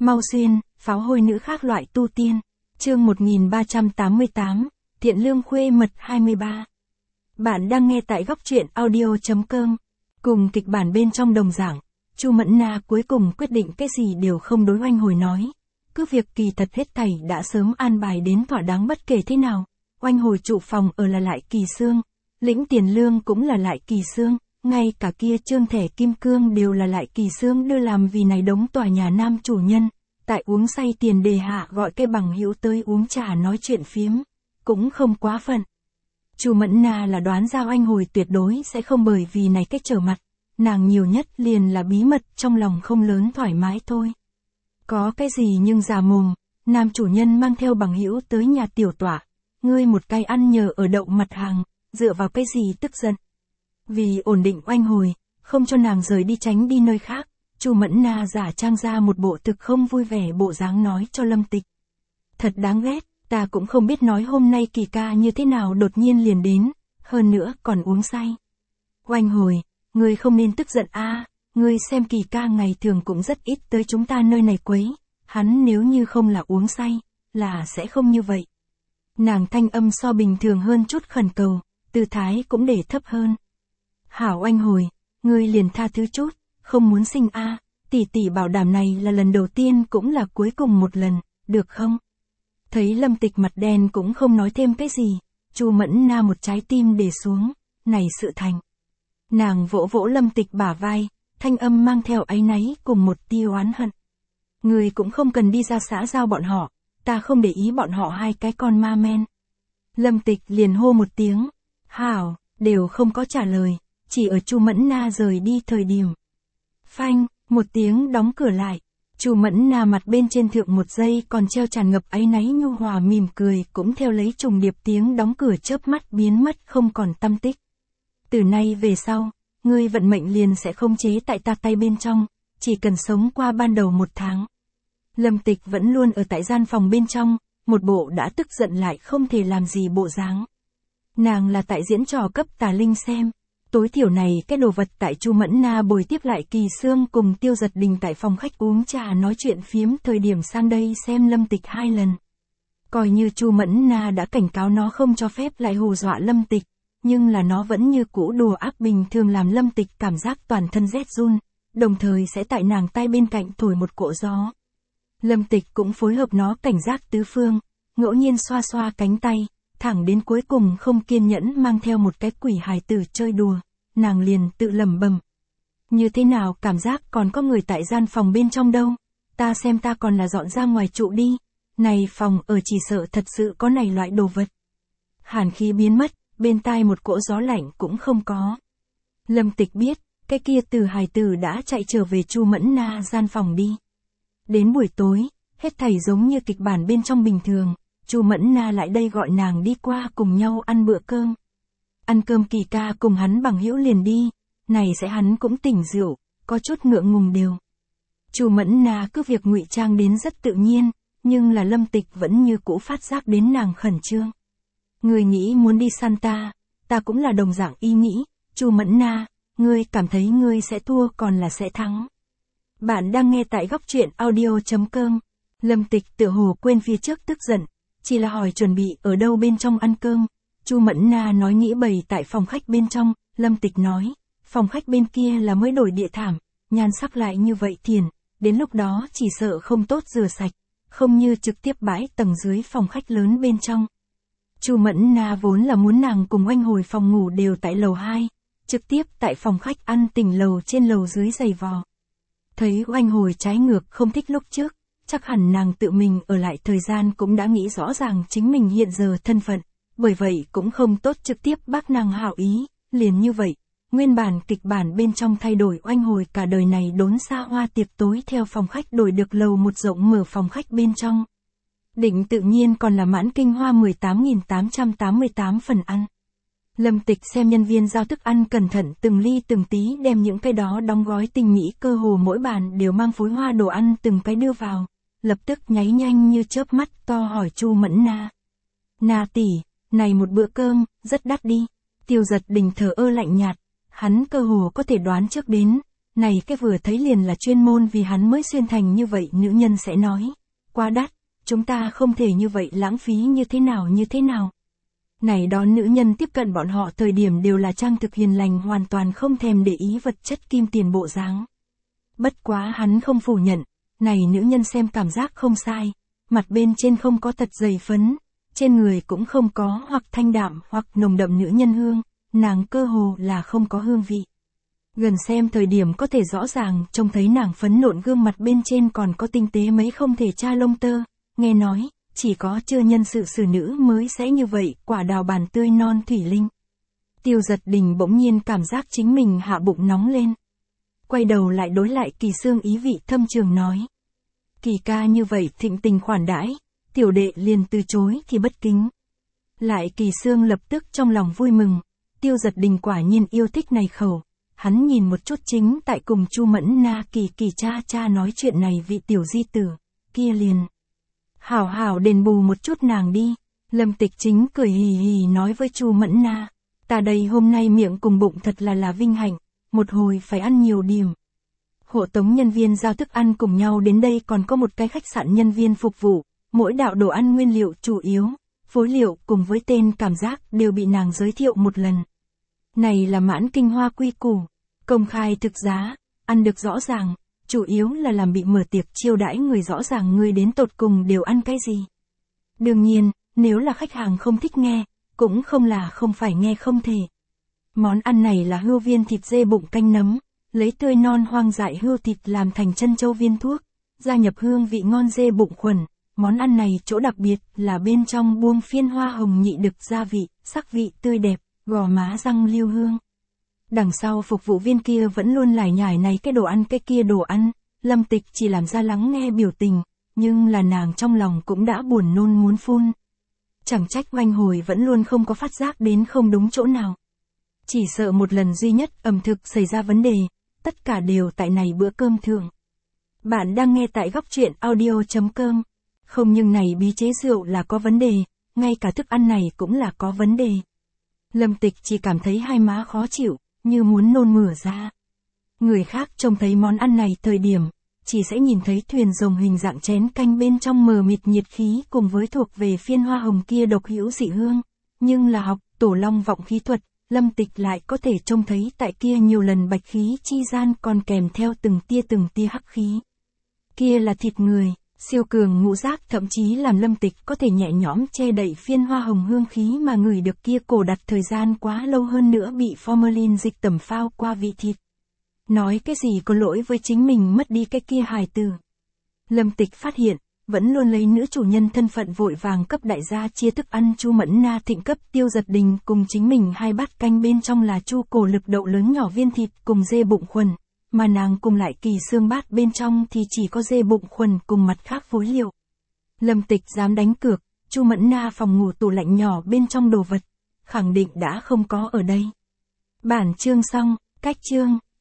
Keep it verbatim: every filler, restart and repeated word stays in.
Mau xuyên, pháo hôi nữ khác loại tu tiên. Chương một nghìn ba trăm tám mươi tám, Thiện Lương Khuê Mật hai mươi ba. Bạn đang nghe tại góc truyện audio.com. Cùng kịch bản bên trong đồng giảng, Chu Mẫn Na cuối cùng quyết định cái gì đều không đối Oanh Hồi nói. Cứ việc kỳ thật hết thảy đã sớm an bài đến thỏa đáng bất kể thế nào. Oanh Hồi trụ phòng ở là Lại Kỳ Xương, lĩnh tiền lương cũng là Lại Kỳ Xương, ngay cả kia trương thẻ kim cương đều là Lại Kỳ Xương đưa làm vì này đống tòa nhà nam chủ nhân. Tại uống say tiền đề hạ gọi cái bằng hữu tới uống trà nói chuyện phiếm, cũng không quá phận. Chu Mẫn Na là đoán ra Oanh Hồi tuyệt đối sẽ không bởi vì này cách trở mặt, nàng nhiều nhất liền là bí mật trong lòng không lớn thoải mái thôi. Có cái gì nhưng già mồm, nam chủ nhân mang theo bằng hữu tới nhà tiểu tọa, ngươi một cái ăn nhờ ở đậu mặt hàng, dựa vào cái gì tức giận. Vì ổn định Oanh Hồi, không cho nàng rời đi tránh đi nơi khác, Chu Mẫn Na giả trang ra một bộ thực không vui vẻ bộ dáng nói cho Lâm Tịch. Thật đáng ghét, ta cũng không biết nói hôm nay Kỳ ca như thế nào đột nhiên liền đến, hơn nữa còn uống say. Oanh Hồi, ngươi không nên tức giận a, ngươi xem Kỳ ca ngày thường cũng rất ít tới chúng ta nơi này quấy, hắn nếu như không là uống say, là sẽ không như vậy. Nàng thanh âm so bình thường hơn chút khẩn cầu, tư thái cũng để thấp hơn. Hảo Oanh Hồi, ngươi liền tha thứ chút, không muốn sinh a, à, tỷ tỷ bảo đảm này là lần đầu tiên cũng là cuối cùng một lần, được không? Thấy Lâm Tịch mặt đen cũng không nói thêm cái gì, Chu Mẫn Na một trái tim để xuống, này sự thành. Nàng vỗ vỗ Lâm Tịch bả vai, thanh âm mang theo áy náy cùng một tia oán hận. Người cũng không cần đi ra xã giao bọn họ, ta không để ý bọn họ hai cái con ma men. Lâm Tịch liền hô một tiếng, hảo, đều không có trả lời, chỉ ở Chu Mẫn Na rời đi thời điểm. Phanh, một tiếng đóng cửa lại, Chu Mẫn Na mặt bên trên thượng một giây còn treo tràn ngập áy náy nhu hòa mỉm cười cũng theo lấy trùng điệp tiếng đóng cửa chớp mắt biến mất không còn tăm tích. Từ nay về sau, ngươi vận mệnh liền sẽ không chế tại ta tay bên trong, chỉ cần sống qua ban đầu một tháng. Lâm Tịch vẫn luôn ở tại gian phòng bên trong, một bộ đã tức giận lại không thể làm gì bộ dáng. Nàng là tại diễn trò cấp tà linh xem. Tối thiểu này cái đồ vật tại Chu Mẫn Na bồi tiếp Lại Kỳ Xương cùng Tiêu Giật Đình tại phòng khách uống trà nói chuyện phiếm thời điểm sang đây xem Lâm Tịch hai lần. Coi như Chu Mẫn Na đã cảnh cáo nó không cho phép lại hù dọa Lâm Tịch, nhưng là nó vẫn như cũ đùa ác bình thường làm Lâm Tịch cảm giác toàn thân rét run, đồng thời sẽ tại nàng tay bên cạnh thổi một cỗ gió. Lâm Tịch cũng phối hợp nó cảnh giác tứ phương, ngẫu nhiên xoa xoa cánh tay, thẳng đến cuối cùng không kiên nhẫn mang theo một cái quỷ hài tử chơi đùa, nàng liền tự lẩm bẩm. Như thế nào cảm giác còn có người tại gian phòng bên trong đâu, ta xem ta còn là dọn ra ngoài trụ đi, này phòng ở chỉ sợ thật sự có này loại đồ vật. Hàn khí biến mất, bên tai một cỗ gió lạnh cũng không có. Lâm Tịch biết, cái kia từ hài tử đã chạy trở về Chu Mẫn Na gian phòng đi. Đến buổi tối, hết thảy giống như kịch bản bên trong bình thường. Chu Mẫn Na lại đây gọi nàng đi qua cùng nhau ăn bữa cơm. Ăn cơm Kỳ ca cùng hắn bằng hữu liền đi, này sẽ hắn cũng tỉnh rượu, có chút ngượng ngùng đều. Chu Mẫn Na cứ việc ngụy trang đến rất tự nhiên, nhưng là Lâm Tịch vẫn như cũ phát giác đến nàng khẩn trương. Ngươi nghĩ muốn đi săn ta, ta cũng là đồng dạng ý nghĩ, Chu Mẫn Na, ngươi cảm thấy ngươi sẽ thua còn là sẽ thắng. Bạn đang nghe tại góc truyện audio.com. Lâm Tịch tựa hồ quên phía trước tức giận. Chỉ là hỏi chuẩn bị ở đâu bên trong ăn cơm. Chu Mẫn Na nói nghĩ bày tại phòng khách bên trong, Lâm Tịch nói, phòng khách bên kia là mới đổi địa thảm, nhan sắc lại như vậy thiền, đến lúc đó chỉ sợ không tốt rửa sạch, không như trực tiếp bãi tầng dưới phòng khách lớn bên trong. Chu Mẫn Na vốn là muốn nàng cùng Oanh Hồi phòng ngủ đều tại lầu hai, trực tiếp tại phòng khách ăn tỉnh lầu trên lầu dưới giày vò. Thấy Oanh Hồi trái ngược không thích lúc trước. Chắc hẳn nàng tự mình ở lại thời gian cũng đã nghĩ rõ ràng chính mình hiện giờ thân phận, bởi vậy cũng không tốt trực tiếp bác nàng hảo ý, liền như vậy, nguyên bản kịch bản bên trong thay đổi Oanh Hồi cả đời này đốn xa hoa tiệc tối theo phòng khách đổi được lầu một rộng mở phòng khách bên trong. Định tự nhiên còn là mãn kinh hoa mười tám nghìn tám trăm tám mươi tám phần ăn. Lâm Tịch xem nhân viên giao thức ăn cẩn thận từng ly từng tí đem những cái đó đóng gói tinh mỹ cơ hồ mỗi bàn đều mang phối hoa đồ ăn từng cái đưa vào. Lập tức nháy nhanh như chớp mắt to hỏi Chu Mẫn Na. Na tỷ, này một bữa cơm, rất đắt đi. Tiêu Giật Đình thờ ơ lạnh nhạt, hắn cơ hồ có thể đoán trước đến, này cái vừa thấy liền là chuyên môn vì hắn mới xuyên thành như vậy, nữ nhân sẽ nói, quá đắt, chúng ta không thể như vậy lãng phí, như thế nào như thế nào. Này đó nữ nhân tiếp cận bọn họ thời điểm đều là trang thực hiền lành, hoàn toàn không thèm để ý vật chất kim tiền bộ dáng. Bất quá hắn không phủ nhận, này nữ nhân xem cảm giác không sai, mặt bên trên không có thật dày phấn, trên người cũng không có hoặc thanh đạm hoặc nồng đậm nữ nhân hương, nàng cơ hồ là không có hương vị. Gần xem thời điểm có thể rõ ràng trông thấy nàng phấn nộn gương mặt bên trên còn có tinh tế mấy không thể tra lông tơ, nghe nói, chỉ có chưa nhân sự xử nữ mới sẽ như vậy, quả đào bàn tươi non thủy linh. Tiêu Giật Đình bỗng nhiên cảm giác chính mình hạ bụng nóng lên. Quay đầu lại đối lại Kỳ Sương ý vị thâm trường nói. Kỳ ca như vậy thịnh tình khoản đãi, tiểu đệ liền từ chối thì bất kính. Lại Kỳ Sương lập tức trong lòng vui mừng, Tiêu Giật Đình quả nhiên yêu thích này khẩu. Hắn nhìn một chút chính tại cùng Chu Mẫn Na kỳ kỳ cha cha nói chuyện này vị tiểu di tử, kia liền. Hảo hảo đền bù một chút nàng đi, Lâm Tịch Chính cười hì hì nói với Chu Mẫn Na, ta đây hôm nay miệng cùng bụng thật là là vinh hạnh, một hồi phải ăn nhiều điểm. Hộ tống nhân viên giao thức ăn cùng nhau đến đây, còn có một cái khách sạn nhân viên phục vụ, mỗi đạo đồ ăn nguyên liệu chủ yếu, phối liệu cùng với tên cảm giác đều bị nàng giới thiệu một lần. Này là Mãn Kinh Hoa quy củ, công khai thực giá, ăn được rõ ràng, chủ yếu là làm bị mở tiệc chiêu đãi người, rõ ràng người đến tột cùng đều ăn cái gì. Đương nhiên, nếu là khách hàng không thích nghe, cũng không là không phải nghe không thể. Món ăn này là hươu viên thịt dê bụng canh nấm, lấy tươi non hoang dại hươu thịt làm thành chân châu viên thuốc, gia nhập hương vị ngon dê bụng khuẩn. Món ăn này chỗ đặc biệt là bên trong buông phiên hoa hồng nhị đực gia vị, sắc vị tươi đẹp, gò má răng lưu hương. Đằng sau phục vụ viên kia vẫn luôn lải nhải này cái đồ ăn cái kia đồ ăn, Lâm Tịch chỉ làm ra lắng nghe biểu tình, nhưng là nàng trong lòng cũng đã buồn nôn muốn phun. Chẳng trách oanh hồi vẫn luôn không có phát giác đến không đúng chỗ nào. Chỉ sợ một lần duy nhất ẩm thực xảy ra vấn đề, tất cả đều tại này bữa cơm thượng. Bạn đang nghe tại góc truyện audio chấm com. Không nhưng này bí chế rượu là có vấn đề, ngay cả thức ăn này cũng là có vấn đề. Lâm Tịch chỉ cảm thấy hai má khó chịu, như muốn nôn mửa ra. Người khác trông thấy món ăn này thời điểm, chỉ sẽ nhìn thấy thuyền rồng hình dạng chén canh bên trong mờ mịt nhiệt khí cùng với thuộc về phiên hoa hồng kia độc hữu dị hương. Nhưng là học tổ long vọng khí thuật, Lâm Tịch lại có thể trông thấy tại kia nhiều lần bạch khí chi gian còn kèm theo từng tia từng tia hắc khí. Kia là thịt người. Siêu cường ngũ giác thậm chí làm Lâm Tịch có thể nhẹ nhõm che đậy phiên hoa hồng hương khí mà ngửi được kia cổ đặt thời gian quá lâu, hơn nữa bị formalin dịch tẩm phao qua vị thịt. Nói cái gì có lỗi với chính mình mất đi cái kia hài tử. Lâm Tịch phát hiện, vẫn luôn lấy nữ chủ nhân thân phận vội vàng cấp đại gia chia thức ăn Chu Mẫn Na thịnh cấp Tiêu Giật Đình cùng chính mình hai bát canh bên trong là chu cổ lực đậu lớn nhỏ viên thịt cùng dê bụng khuẩn. Mà nàng cùng lại Kỳ Sương bát bên trong thì chỉ có dê bụng khuẩn cùng mặt khác phối liệu. Lâm Tịch dám đánh cược, Chu Mẫn Na phòng ngủ tủ lạnh nhỏ bên trong đồ vật, khẳng định đã không có ở đây. Bản chương xong, cách chương.